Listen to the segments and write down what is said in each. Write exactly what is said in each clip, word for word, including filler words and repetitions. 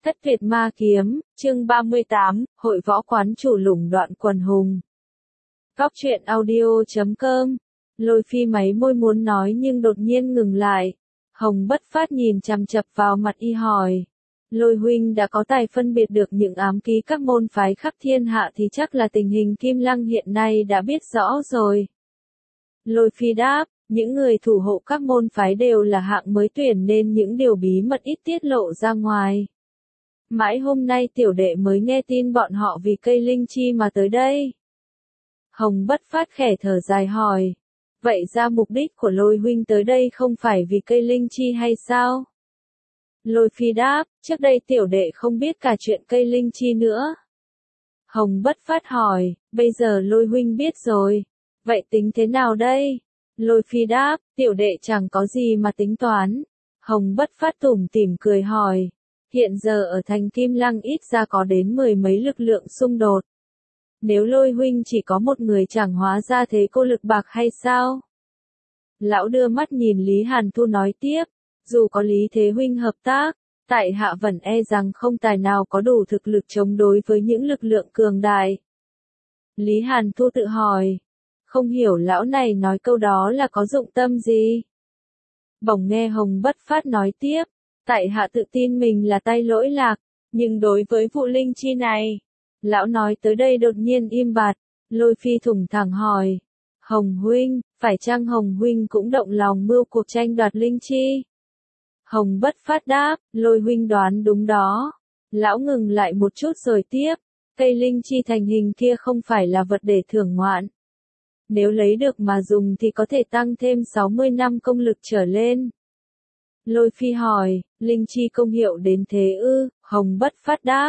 Thất Tuyệt Ma Kiếm, chương ba mươi tám, Hội Võ Quán Chủ lũng đoạn quần hùng. Góc truyện audio chấm com. Lôi Phi máy môi muốn nói nhưng đột nhiên ngừng lại. Hồng Bất Phát nhìn chằm chằm vào mặt y hỏi. Lôi huynh đã có tài phân biệt được những ám ký các môn phái khắp thiên hạ thì chắc là tình hình Kim Lăng hiện nay đã biết rõ rồi. Lôi Phi đáp, những người thủ hộ các môn phái đều là hạng mới tuyển nên những điều bí mật ít tiết lộ ra ngoài. Mãi hôm nay tiểu đệ mới nghe tin bọn họ vì cây linh chi mà tới đây. Hồng Bất Phát khẽ thở dài hỏi. Vậy ra mục đích của Lôi huynh tới đây không phải vì cây linh chi hay sao? Lôi Phi đáp, trước đây tiểu đệ không biết cả chuyện cây linh chi nữa. Hồng Bất Phát hỏi, bây giờ Lôi huynh biết rồi. Vậy tính thế nào đây? Lôi Phi đáp, tiểu đệ chẳng có gì mà tính toán. Hồng Bất Phát tủm tỉm cười hỏi. Hiện giờ ở thành Kim Lăng ít ra có đến mười mấy lực lượng xung đột. Nếu Lôi huynh chỉ có một người chẳng hóa ra thế cô lực bạc hay sao? Lão đưa mắt nhìn Lý Hàn Thu nói tiếp, dù có Lý Thế huynh hợp tác, tại hạ vẫn e rằng không tài nào có đủ thực lực chống đối với những lực lượng cường đại. Lý Hàn Thu tự hỏi, không hiểu lão này nói câu đó là có dụng tâm gì? Bỗng nghe Hồng Bất Phát nói tiếp, tại hạ tự tin mình là tay lỗi lạc, nhưng đối với vụ linh chi này, lão nói tới đây đột nhiên im bặt, Lôi Phi thủng thẳng hỏi, Hồng huynh, phải chăng Hồng huynh cũng động lòng mưu cuộc tranh đoạt linh chi? Hồng Bất Phát đáp, Lôi huynh đoán đúng đó. Lão ngừng lại một chút rồi tiếp, cây linh chi thành hình kia không phải là vật để thưởng ngoạn. Nếu lấy được mà dùng thì có thể tăng thêm sáu mươi năm công lực trở lên. Lôi Phi hỏi, linh chi công hiệu đến thế ư? Hồng Bất Phát đáp.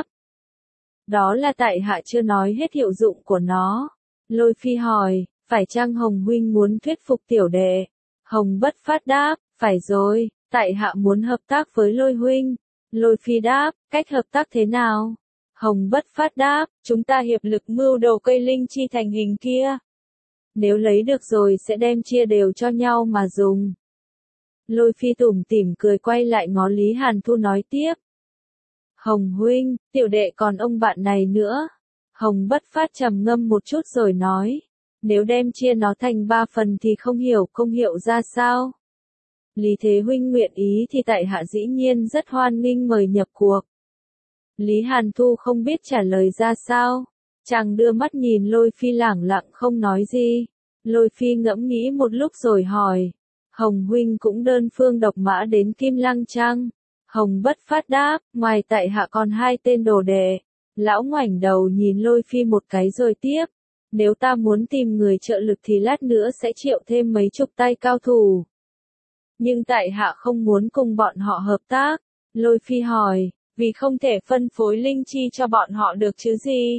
Đó là tại hạ chưa nói hết hiệu dụng của nó. Lôi Phi hỏi, phải chăng Hồng huynh muốn thuyết phục tiểu đệ? Hồng Bất Phát đáp, phải rồi, tại hạ muốn hợp tác với Lôi huynh. Lôi Phi đáp, cách hợp tác thế nào? Hồng Bất Phát đáp, chúng ta hiệp lực mưu đồ cây linh chi thành hình kia. Nếu lấy được rồi sẽ đem chia đều cho nhau mà dùng. Lôi Phi tủm tỉm cười quay lại ngó Lý Hàn Thu nói tiếp. Hồng huynh, tiểu đệ còn ông bạn này nữa. Hồng Bất Phát trầm ngâm một chút rồi nói. Nếu đem chia nó thành ba phần thì không hiểu công hiệu ra sao. Lý Thế huynh nguyện ý thì tại hạ dĩ nhiên rất hoan nghênh mời nhập cuộc. Lý Hàn Thu không biết trả lời ra sao. Chàng đưa mắt nhìn Lôi Phi lẳng lặng không nói gì. Lôi Phi ngẫm nghĩ một lúc rồi hỏi. Hồng huynh cũng đơn phương độc mã đến Kim Lăng chăng? Hồng Bất Phát đáp, ngoài tại hạ còn hai tên đồ đệ. Lão ngoảnh đầu nhìn Lôi Phi một cái rồi tiếp. Nếu ta muốn tìm người trợ lực thì lát nữa sẽ triệu thêm mấy chục tay cao thủ. Nhưng tại hạ không muốn cùng bọn họ hợp tác. Lôi Phi hỏi, vì không thể phân phối linh chi cho bọn họ được chứ gì?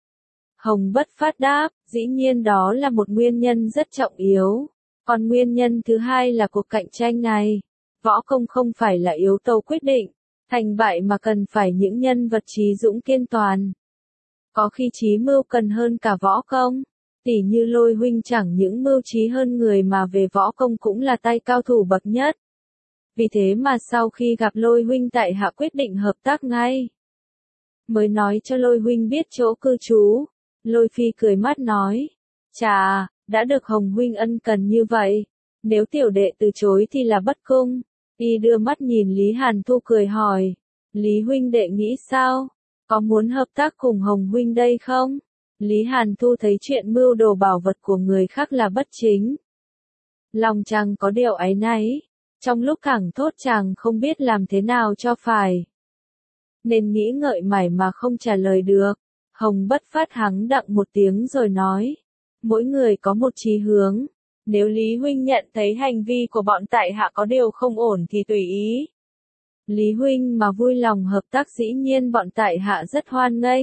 Hồng Bất Phát đáp, dĩ nhiên đó là một nguyên nhân rất trọng yếu. Còn nguyên nhân thứ hai là cuộc cạnh tranh này. Võ công không phải là yếu tố quyết định, thành bại mà cần phải những nhân vật trí dũng kiên toàn. Có khi trí mưu cần hơn cả võ công. Tỉ như Lôi huynh chẳng những mưu trí hơn người mà về võ công cũng là tay cao thủ bậc nhất. Vì thế mà sau khi gặp Lôi huynh tại hạ quyết định hợp tác ngay. Mới nói cho Lôi huynh biết chỗ cư trú. Lôi Phi cười mắt nói. Chà, đã được Hồng huynh ân cần như vậy. Nếu tiểu đệ từ chối thì là bất cung. Y đưa mắt nhìn Lý Hàn Thu cười hỏi. Lý huynh đệ nghĩ sao? Có muốn hợp tác cùng Hồng huynh đây không? Lý Hàn Thu thấy chuyện mưu đồ bảo vật của người khác là bất chính. Lòng chàng có điều áy náy. Trong lúc thẳng thốt chàng không biết làm thế nào cho phải. Nên nghĩ ngợi mải mà không trả lời được. Hồng Bất Phát hắng đặng một tiếng rồi nói. Mỗi người có một chí hướng. Nếu Lý huynh nhận thấy hành vi của bọn tại hạ có điều không ổn thì tùy ý. Lý huynh mà vui lòng hợp tác dĩ nhiên bọn tại hạ rất hoan nghênh.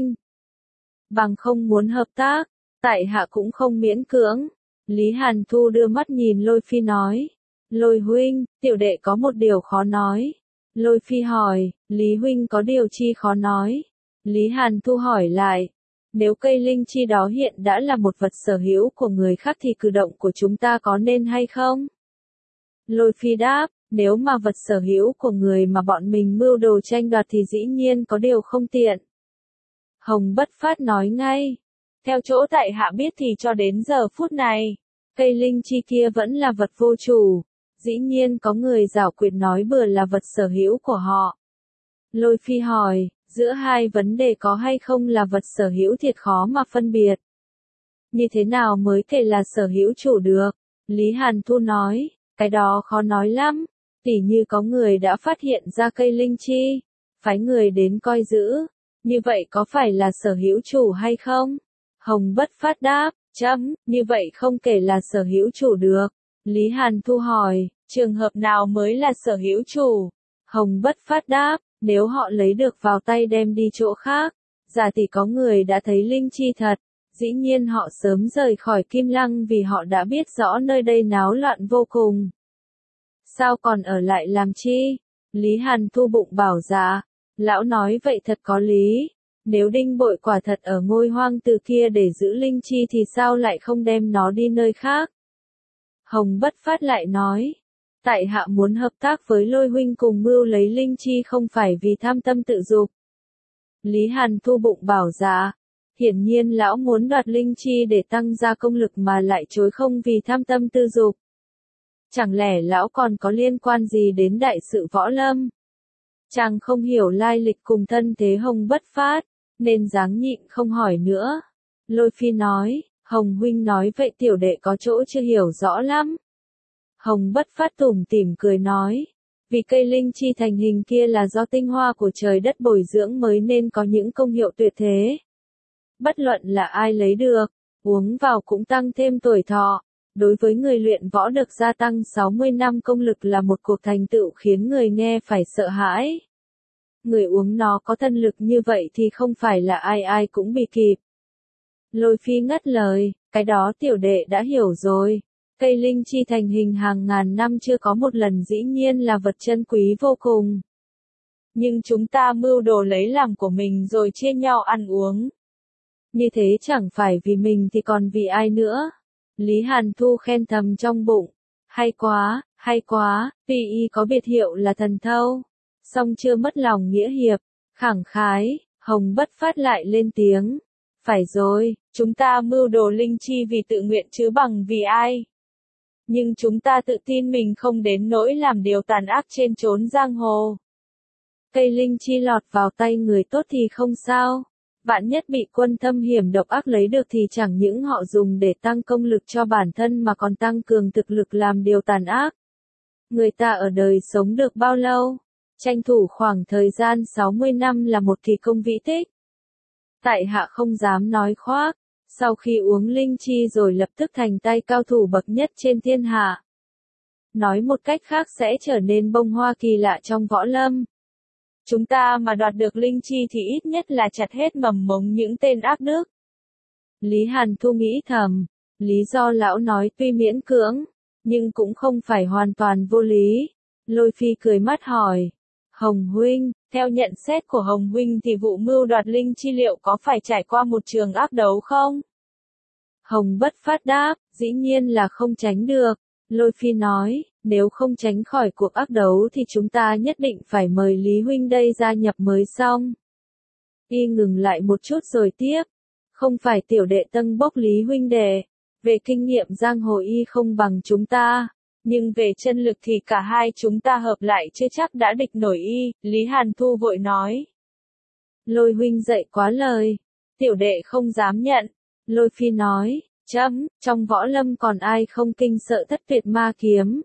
Bằng không muốn hợp tác, tại hạ cũng không miễn cưỡng. Lý Hàn Thu đưa mắt nhìn Lôi Phi nói. Lôi huynh, tiểu đệ có một điều khó nói. Lôi Phi hỏi, Lý huynh có điều chi khó nói? Lý Hàn Thu hỏi lại. Nếu cây linh chi đó hiện đã là một vật sở hữu của người khác thì cử động của chúng ta có nên hay không? Lôi Phi đáp, Nếu mà vật sở hữu của người mà bọn mình mưu đồ tranh đoạt thì dĩ nhiên có điều không tiện. Hồng Bất Phát nói ngay. Theo chỗ tại hạ biết thì cho đến giờ phút này, cây linh chi kia vẫn là vật vô chủ. Dĩ nhiên có người giảo quyệt nói bừa là vật sở hữu của họ. Lôi Phi hỏi, giữa hai vấn đề có hay không là vật sở hữu thiệt khó mà phân biệt. Như thế nào mới thể là sở hữu chủ được? Lý Hàn Thu nói, cái đó khó nói lắm. Tỉ như có người đã phát hiện ra cây linh chi, phái người đến coi giữ. Như vậy có phải là sở hữu chủ hay không? Hồng Bất Phát đáp, chấm, như vậy không kể là sở hữu chủ được. Lý Hàn Thu hỏi, trường hợp nào mới là sở hữu chủ? Hồng Bất Phát đáp, nếu họ lấy được vào tay đem đi chỗ khác, giả tỷ có người đã thấy linh chi thật, dĩ nhiên họ sớm rời khỏi Kim Lăng vì họ đã biết rõ nơi đây náo loạn vô cùng. Sao còn ở lại làm chi? Lý Hàn Thu bụng bảo dạ, lão nói vậy thật có lý. Nếu Đinh Bội quả thật ở ngôi hoang từ kia để giữ linh chi thì sao lại không đem nó đi nơi khác? Hồng Bất Phát lại nói, tại hạ muốn hợp tác với Lôi huynh cùng mưu lấy linh chi không phải vì tham tâm tự dục. Lý Hàn Thu bụng bảo dạ, hiển nhiên lão muốn đoạt linh chi để tăng gia công lực mà lại chối không vì tham tâm tư dục. Chẳng lẽ lão còn có liên quan gì đến đại sự võ lâm? Chàng không hiểu lai lịch cùng thân thế Hồng Bất Phát, nên dáng nhịn không hỏi nữa. Lôi Phi nói, Hồng huynh nói vậy tiểu đệ có chỗ chưa hiểu rõ lắm. Hồng Bất Phát tủm tỉm cười nói, vì cây linh chi thành hình kia là do tinh hoa của trời đất bồi dưỡng mới nên có những công hiệu tuyệt thế. Bất luận là ai lấy được, uống vào cũng tăng thêm tuổi thọ. Đối với người luyện võ được gia tăng sáu mươi năm công lực là một cuộc thành tựu khiến người nghe phải sợ hãi. Người uống nó có thân lực như vậy thì không phải là ai ai cũng bị kịp. Lôi Phi ngắt lời, cái đó tiểu đệ đã hiểu rồi. Cây linh chi thành hình hàng ngàn năm chưa có một lần dĩ nhiên là vật chân quý vô cùng. Nhưng chúng ta mưu đồ lấy làm của mình rồi chia nhau ăn uống. Như thế chẳng phải vì mình thì còn vì ai nữa. Lý Hàn Thu khen thầm trong bụng. Hay quá, hay quá, tuy y có biệt hiệu là thần thâu. Song chưa mất lòng nghĩa hiệp, khẳng khái, Hồng Bất Phát lại lên tiếng. Phải rồi, chúng ta mưu đồ linh chi vì tự nguyện chứ bằng vì ai. Nhưng chúng ta tự tin mình không đến nỗi làm điều tàn ác trên chốn giang hồ. Cây linh chi lọt vào tay người tốt thì không sao. Vạn nhất bị quân thâm hiểm độc ác lấy được thì chẳng những họ dùng để tăng công lực cho bản thân mà còn tăng cường thực lực làm điều tàn ác. Người ta ở đời sống được bao lâu? Tranh thủ khoảng thời gian sáu mươi năm là một kỳ công vĩ tích. Tại hạ không dám nói khoác, sau khi uống linh chi rồi lập tức thành tay cao thủ bậc nhất trên thiên hạ. Nói một cách khác sẽ trở nên bông hoa kỳ lạ trong võ lâm. Chúng ta mà đoạt được linh chi thì ít nhất là chặt hết mầm mống những tên ác đức. Lý Hàn Thu nghĩ thầm, lý do lão nói tuy miễn cưỡng, nhưng cũng không phải hoàn toàn vô lý. Lôi Phi cười mắt hỏi, Hồng huynh, theo nhận xét của Hồng huynh thì vụ mưu đoạt linh chi liệu có phải trải qua một trường ác đấu không? Hồng Bất Phát đáp, dĩ nhiên là không tránh được. Lôi Phi nói, nếu không tránh khỏi cuộc ác đấu thì chúng ta nhất định phải mời Lý huynh đây gia nhập mới xong. Y ngừng lại một chút rồi tiếp, không phải tiểu đệ tân bốc Lý huynh đệ, về kinh nghiệm giang hồ y không bằng chúng ta, nhưng về chân lực thì cả hai chúng ta hợp lại chưa chắc đã địch nổi y, Lý Hàn Thu vội nói. Lôi huynh dạy quá lời, tiểu đệ không dám nhận. Lôi Phi nói, chấm, trong võ lâm còn ai không kinh sợ thất tuyệt ma kiếm.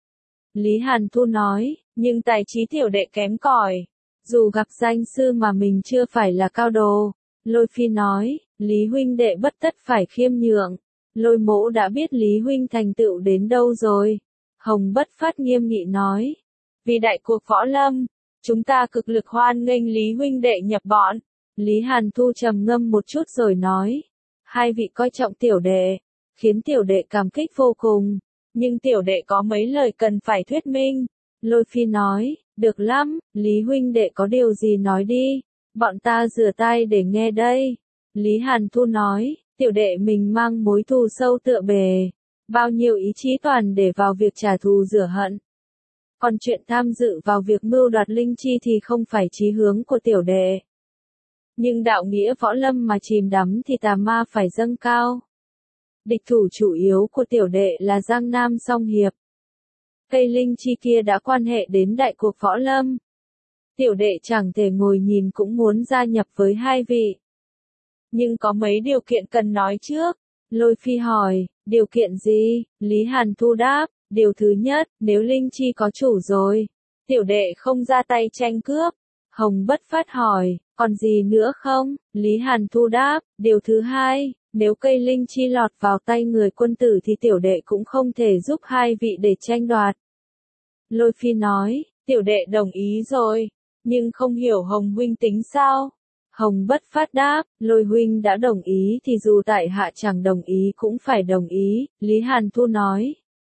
Lý Hàn Thu nói, nhưng tài trí tiểu đệ kém cỏi, dù gặp danh sư mà mình chưa phải là cao đồ. Lôi Phi nói, Lý huynh đệ bất tất phải khiêm nhượng. Lôi mỗ đã biết Lý huynh thành tựu đến đâu rồi. Hồng Bất Phát nghiêm nghị nói, vì đại cuộc võ lâm, chúng ta cực lực hoan nghênh Lý huynh đệ nhập bọn. Lý Hàn Thu trầm ngâm một chút rồi nói, hai vị coi trọng tiểu đệ, khiến tiểu đệ cảm kích vô cùng, nhưng tiểu đệ có mấy lời cần phải thuyết minh. Lôi Phi nói, được lắm, Lý huynh đệ có điều gì nói đi, bọn ta rửa tai để nghe đây. Lý Hàn Thu nói, tiểu đệ mình mang mối thù sâu tựa bề, bao nhiêu ý chí toàn để vào việc trả thù rửa hận. Còn chuyện tham dự vào việc mưu đoạt linh chi thì không phải chí hướng của tiểu đệ. Nhưng đạo nghĩa võ lâm mà chìm đắm thì tà ma phải dâng cao. Địch thủ chủ yếu của tiểu đệ là Giang Nam Song Hiệp. Cây linh chi kia đã quan hệ đến đại cuộc võ lâm. Tiểu đệ chẳng thể ngồi nhìn cũng muốn gia nhập với hai vị. Nhưng có mấy điều kiện cần nói trước. Lôi Phi hỏi, điều kiện gì? Lý Hàn Thu đáp, điều thứ nhất, nếu linh chi có chủ rồi, tiểu đệ không ra tay tranh cướp. Hồng Bất Phát hỏi, còn gì nữa không? Lý Hàn Thu đáp, điều thứ hai, nếu cây linh chi lọt vào tay người quân tử thì tiểu đệ cũng không thể giúp hai vị để tranh đoạt. Lôi Phi nói, tiểu đệ đồng ý rồi, nhưng không hiểu Hồng huynh tính sao? Hồng Bất Phát đáp, Lôi huynh đã đồng ý thì dù tại hạ chẳng đồng ý cũng phải đồng ý. Lý Hàn Thu nói,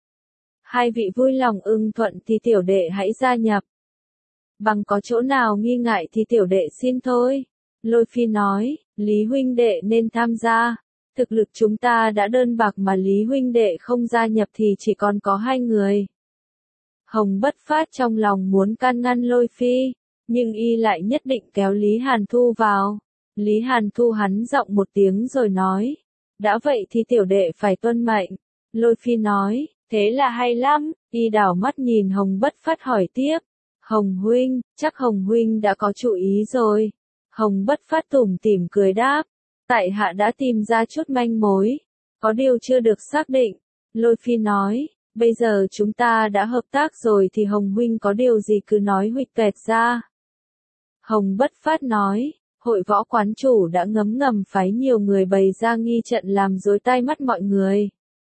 hai vị vui lòng ưng thuận thì tiểu đệ hãy gia nhập. Bằng có chỗ nào nghi ngại thì tiểu đệ xin thôi. Lôi Phi nói, Lý huynh đệ nên tham gia. Thực lực chúng ta đã đơn bạc mà Lý huynh đệ không gia nhập thì chỉ còn có hai người. Hồng Bất Phát trong lòng muốn can ngăn Lôi Phi, nhưng y lại nhất định kéo Lý Hàn Thu vào. Lý Hàn Thu hắn giọng một tiếng rồi nói, đã vậy thì tiểu đệ phải tuân mệnh. Lôi Phi nói, thế là hay lắm. Y đảo mắt nhìn Hồng Bất Phát hỏi tiếp, Hồng huynh, chắc Hồng huynh đã có chủ ý rồi. Hồng Bất Phát tủm tỉm cười đáp, tại hạ đã tìm ra chút manh mối, có điều chưa được xác định. Lôi Phi nói, bây giờ chúng ta đã hợp tác rồi thì Hồng huynh có điều gì cứ nói huỵch toẹt ra. Hồng Bất Phát nói, hội võ quán chủ đã ngấm ngầm phái nhiều người bày ra nghi trận làm rối tai mắt mọi người.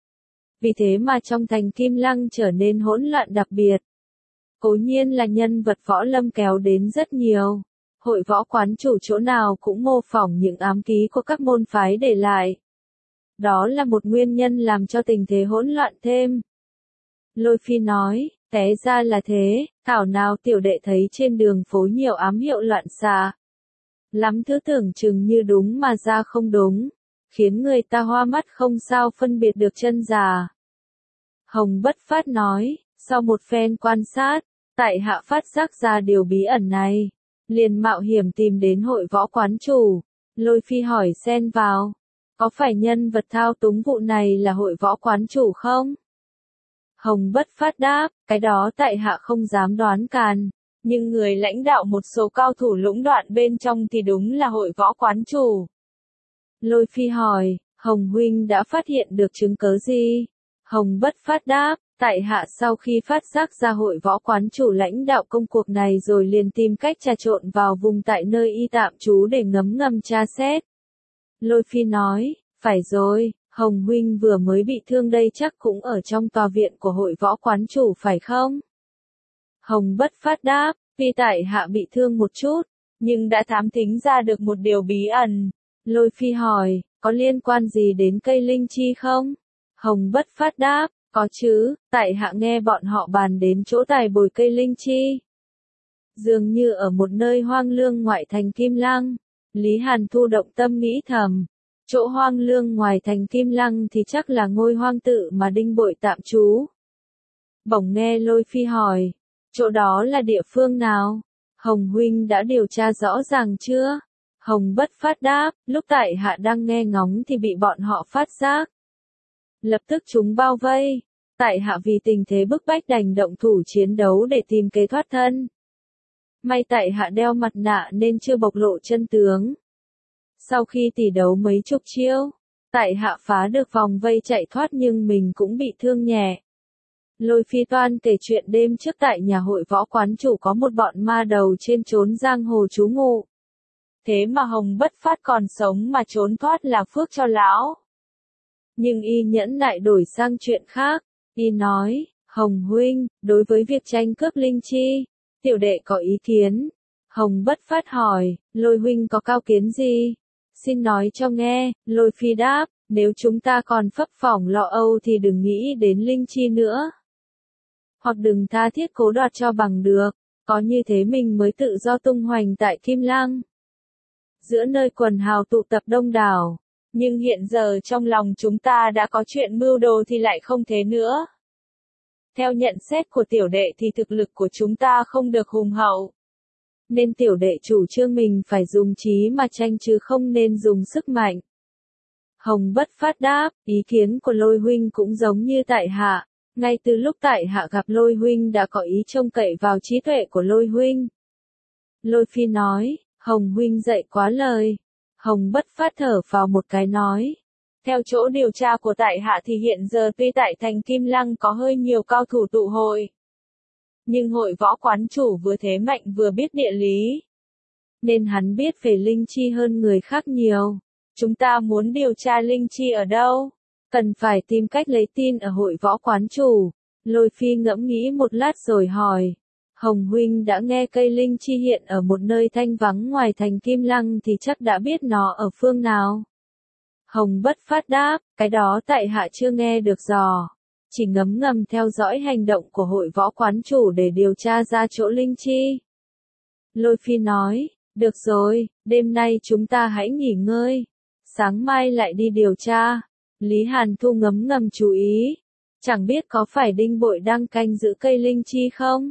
Vì thế mà trong thành Kim Lăng trở nên hỗn loạn đặc biệt. Cố nhiên là nhân vật võ lâm kéo đến rất nhiều. Hội võ quán chủ chỗ nào cũng mô phỏng những ám ký của các môn phái để lại. Đó là một nguyên nhân làm cho tình thế hỗn loạn thêm. Lôi Phi nói, té ra là thế, thảo nào tiểu đệ thấy trên đường phố nhiều ám hiệu loạn xạ. Lắm thứ tưởng chừng như đúng mà ra không đúng, khiến người ta hoa mắt không sao phân biệt được chân giả. Hồng Bất Phát nói, sau một phen quan sát, tại hạ phát giác ra điều bí ẩn này, liền mạo hiểm tìm đến hội võ quán chủ. Lôi Phi hỏi xen vào, có phải nhân vật thao túng vụ này là hội võ quán chủ không? Hồng Bất Phát đáp, cái đó tại hạ không dám đoán càn, nhưng người lãnh đạo một số cao thủ lũng đoạn bên trong thì đúng là hội võ quán chủ. Lôi Phi hỏi, Hồng huynh đã phát hiện được chứng cớ gì? Hồng Bất Phát đáp, tại hạ sau khi phát giác ra hội võ quán chủ lãnh đạo công cuộc này rồi liền tìm cách trà trộn vào vùng tại nơi y tạm trú để ngấm ngầm tra xét. Lôi Phi nói, phải rồi, Hồng huynh vừa mới bị thương đây chắc cũng ở trong tòa viện của hội võ quán chủ phải không? Hồng Bất Phát đáp, vì tại hạ bị thương một chút, nhưng đã thám thính ra được một điều bí ẩn. Lôi Phi hỏi, có liên quan gì đến cây linh chi không? Hồng Bất Phát đáp, có chứ, tại hạ nghe bọn họ bàn đến chỗ tài bồi cây linh chi. Dường như ở một nơi hoang lương ngoại thành Kim Lăng. Lý Hàn Thu động tâm nghĩ thầm, chỗ hoang lương ngoài thành Kim Lăng thì chắc là ngôi hoang tự mà Đinh Bội tạm trú. Bỗng nghe Lôi Phi hỏi, chỗ đó là địa phương nào? Hồng huynh đã điều tra rõ ràng chưa? Hồng Bất Phát đáp, lúc tại hạ đang nghe ngóng thì bị bọn họ phát giác. Lập tức chúng bao vây, tại hạ vì tình thế bức bách đành động thủ chiến đấu để tìm kế thoát thân. May tại hạ đeo mặt nạ nên chưa bộc lộ chân tướng. Sau khi tỷ đấu mấy chục chiêu, tại hạ phá được vòng vây chạy thoát nhưng mình cũng bị thương nhẹ. Lôi Phi toan kể chuyện đêm trước tại nhà hội võ quán chủ có một bọn ma đầu trên trốn giang hồ trú ngụ. Thế mà Hồng Bất Phát còn sống mà trốn thoát là phước cho lão. Nhưng y nhẫn nại đổi sang chuyện khác, y nói, Hồng huynh, đối với việc tranh cướp linh chi, tiểu đệ có ý kiến. Hồng Bất Phát hỏi, Lôi huynh có cao kiến gì? Xin nói cho nghe. Lôi Phi đáp, nếu chúng ta còn phấp phỏng lo âu thì đừng nghĩ đến linh chi nữa. Hoặc đừng tha thiết cố đoạt cho bằng được, có như thế mình mới tự do tung hoành tại Kim Lăng. Giữa nơi quần hào tụ tập đông đảo, nhưng hiện giờ trong lòng chúng ta đã có chuyện mưu đồ thì lại không thế nữa. Theo nhận xét của tiểu đệ thì thực lực của chúng ta không được hùng hậu. Nên tiểu đệ chủ trương mình phải dùng trí mà tranh chứ không nên dùng sức mạnh. Hồng Bất Phát đáp, ý kiến của Lôi huynh cũng giống như tại hạ. Ngay từ lúc tại hạ gặp Lôi huynh đã có ý trông cậy vào trí tuệ của Lôi huynh. Lôi Phi nói, Hồng huynh dạy quá lời. Hồng Bất Phát thở vào một cái nói. Theo chỗ điều tra của tại hạ thì hiện giờ tuy tại thành Kim Lăng có hơi nhiều cao thủ tụ hội. Nhưng hội võ quán chủ vừa thế mạnh vừa biết địa lý. Nên hắn biết về linh chi hơn người khác nhiều. Chúng ta muốn điều tra linh chi ở đâu? Cần phải tìm cách lấy tin ở hội võ quán chủ. Lôi Phi ngẫm nghĩ một lát rồi hỏi. Hồng huynh đã nghe cây linh chi hiện ở một nơi thanh vắng ngoài thành Kim Lăng thì chắc đã biết nó ở phương nào. Hồng Bất Phát đáp, cái đó tại hạ chưa nghe được dò. Chỉ ngấm ngầm theo dõi hành động của hội võ quán chủ để điều tra ra chỗ linh chi. Lôi Phi nói, được rồi, đêm nay chúng ta hãy nghỉ ngơi. Sáng mai lại đi điều tra. Lý Hàn Thu ngấm ngầm chú ý. Chẳng biết có phải Đinh Bội đang canh giữ cây linh chi không?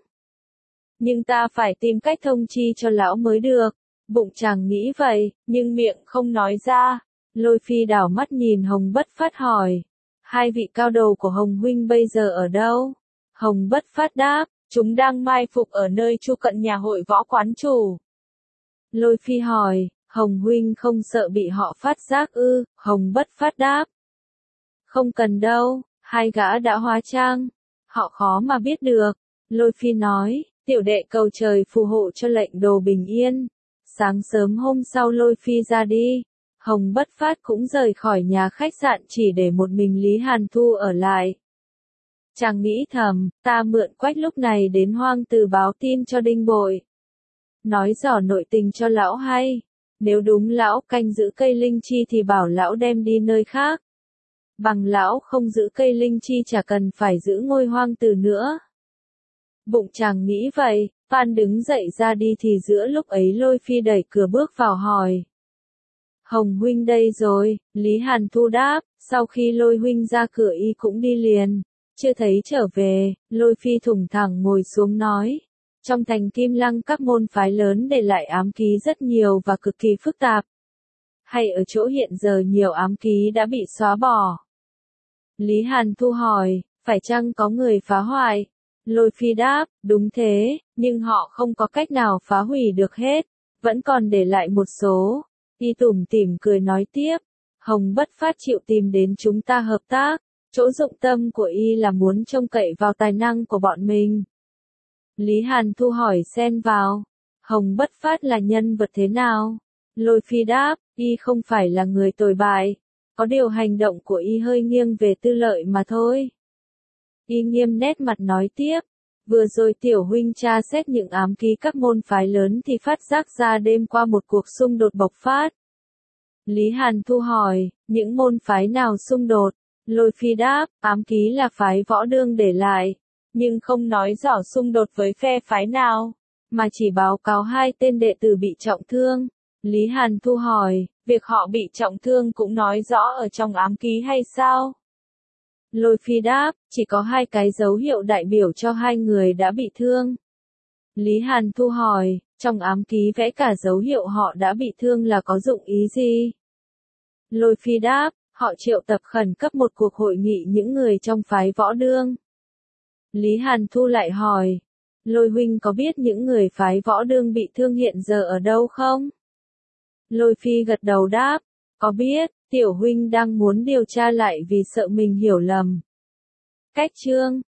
Nhưng ta phải tìm cách thông chi cho lão mới được. Bụng chàng nghĩ vậy, nhưng miệng không nói ra. Lôi Phi đảo mắt nhìn Hồng Bất Phát hỏi. Hai vị cao đầu của Hồng huynh bây giờ ở đâu? Hồng Bất Phát đáp, chúng đang mai phục ở nơi chu cận nhà hội võ quán chủ. Lôi Phi hỏi, Hồng huynh không sợ bị họ phát giác ư? Hồng Bất Phát đáp. Không cần đâu, hai gã đã hóa trang. Họ khó mà biết được. Lôi Phi nói, tiểu đệ cầu trời phù hộ cho lệnh đồ bình yên. Sáng sớm hôm sau Lôi Phi ra đi. Hồng Bất Phát cũng rời khỏi nhà khách sạn chỉ để một mình Lý Hàn Thu ở lại. Chàng nghĩ thầm, ta mượn Quách lúc này đến Hoang Từ báo tin cho Đinh Bội. Nói dò nội tình cho lão hay. Nếu đúng lão canh giữ cây linh chi thì bảo lão đem đi nơi khác. Bằng lão không giữ cây linh chi chả cần phải giữ ngôi Hoang Từ nữa. Bụng chàng nghĩ vậy, Phan đứng dậy ra đi thì giữa lúc ấy Lôi Phi đẩy cửa bước vào hỏi. Hồng huynh đây rồi, Lý Hàn Thu đáp, sau khi Lôi huynh ra cửa y cũng đi liền. Chưa thấy trở về, Lôi Phi thủng thẳng ngồi xuống nói. Trong thành Kim Lăng các môn phái lớn để lại ám ký rất nhiều và cực kỳ phức tạp. Hay ở chỗ hiện giờ nhiều ám ký đã bị xóa bỏ? Lý Hàn Thu hỏi, phải chăng có người phá hoại? Lôi Phi đáp, đúng thế, nhưng họ không có cách nào phá hủy được hết, vẫn còn để lại một số. Y tủm tỉm cười nói tiếp, Hồng Bất Phát chịu tìm đến chúng ta hợp tác, chỗ dụng tâm của y là muốn trông cậy vào tài năng của bọn mình. Lý Hàn Thu hỏi xen vào, Hồng Bất Phát là nhân vật thế nào? Lôi Phi đáp, y không phải là người tồi bại, có điều hành động của y hơi nghiêng về tư lợi mà thôi. Y nghiêm nét mặt nói tiếp, vừa rồi tiểu huynh tra xét những ám ký các môn phái lớn thì phát giác ra đêm qua một cuộc xung đột bộc phát. Lý Hàn Thu hỏi, những môn phái nào xung đột? Lôi Phi đáp, ám ký là phái Võ Đương để lại, nhưng không nói rõ xung đột với phe phái nào, mà chỉ báo cáo hai tên đệ tử bị trọng thương. Lý Hàn Thu hỏi, việc họ bị trọng thương cũng nói rõ ở trong ám ký hay sao? Lôi Phi đáp, chỉ có hai cái dấu hiệu đại biểu cho hai người đã bị thương. Lý Hàn Thu hỏi, trong ám ký vẽ cả dấu hiệu họ đã bị thương là có dụng ý gì? Lôi Phi đáp, họ triệu tập khẩn cấp một cuộc hội nghị những người trong phái Võ Đương. Lý Hàn Thu lại hỏi, Lôi huynh có biết những người phái Võ Đương bị thương hiện giờ ở đâu không? Lôi Phi gật đầu đáp, có biết, tiểu huynh đang muốn điều tra lại vì sợ mình hiểu lầm. Cách chương